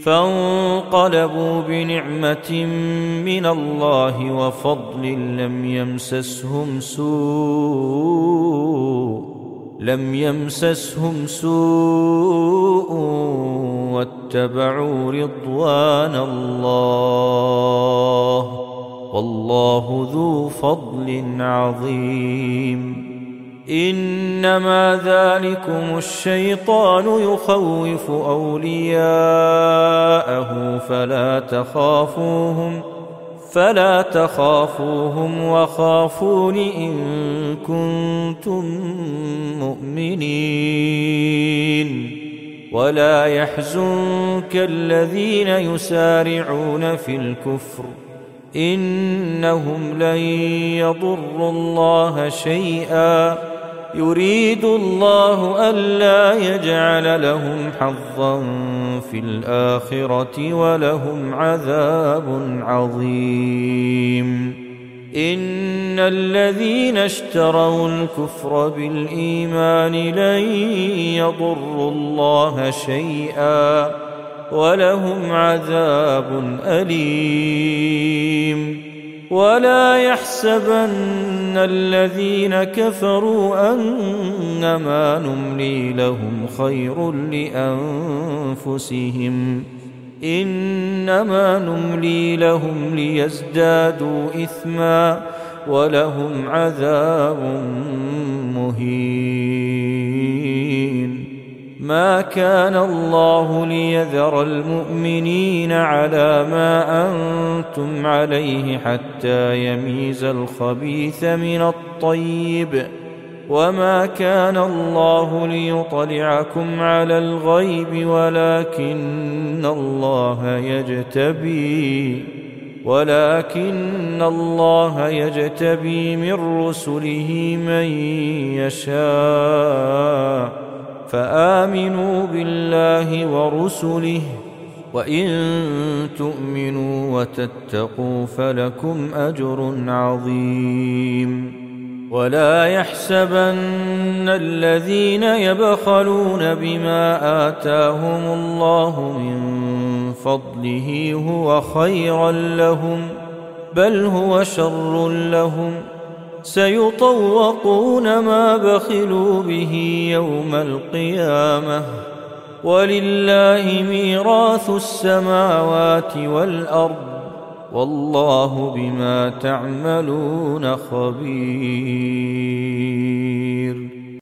فانقلبوا بنعمة من الله وفضل لم يمسسهم سوء واتبعوا رضوان الله والله ذو فضل عظيم. إنما ذلكم الشيطان يخوف أولياءه فلا تخافوهم وخافون إن كنتم مؤمنين. ولا يحزنك الذين يسارعون في الكفر إنهم لن يضروا الله شيئا يريد الله ألا يجعل لهم حظا في الآخرة ولهم عذاب عظيم. إن الذين اشتروا الكفر بالإيمان لن يضروا الله شيئا ولهم عذاب أليم. ولا يحسبن الذين كفروا أنما نملي لهم خير لأنفسهم إنما نملي لهم ليزدادوا إثما ولهم عذاب مهين. ما كان الله ليذر المؤمنين على ما أنتم عليه حتى يميز الخبيث من الطيب وما كان الله ليطلعكم على الغيب ولكن الله يجتبي من رسله من يشاء فآمنوا بالله ورسله وإن تؤمنوا وتتقوا فلكم أجر عظيم. ولا يحسبن الذين يبخلون بما آتاهم الله من فضله هو خيرا لهم بل هو شر لهم سيطوقون ما بخلوا به يوم القيامة ولله ميراث السماوات والأرض والله بما تعملون خبير.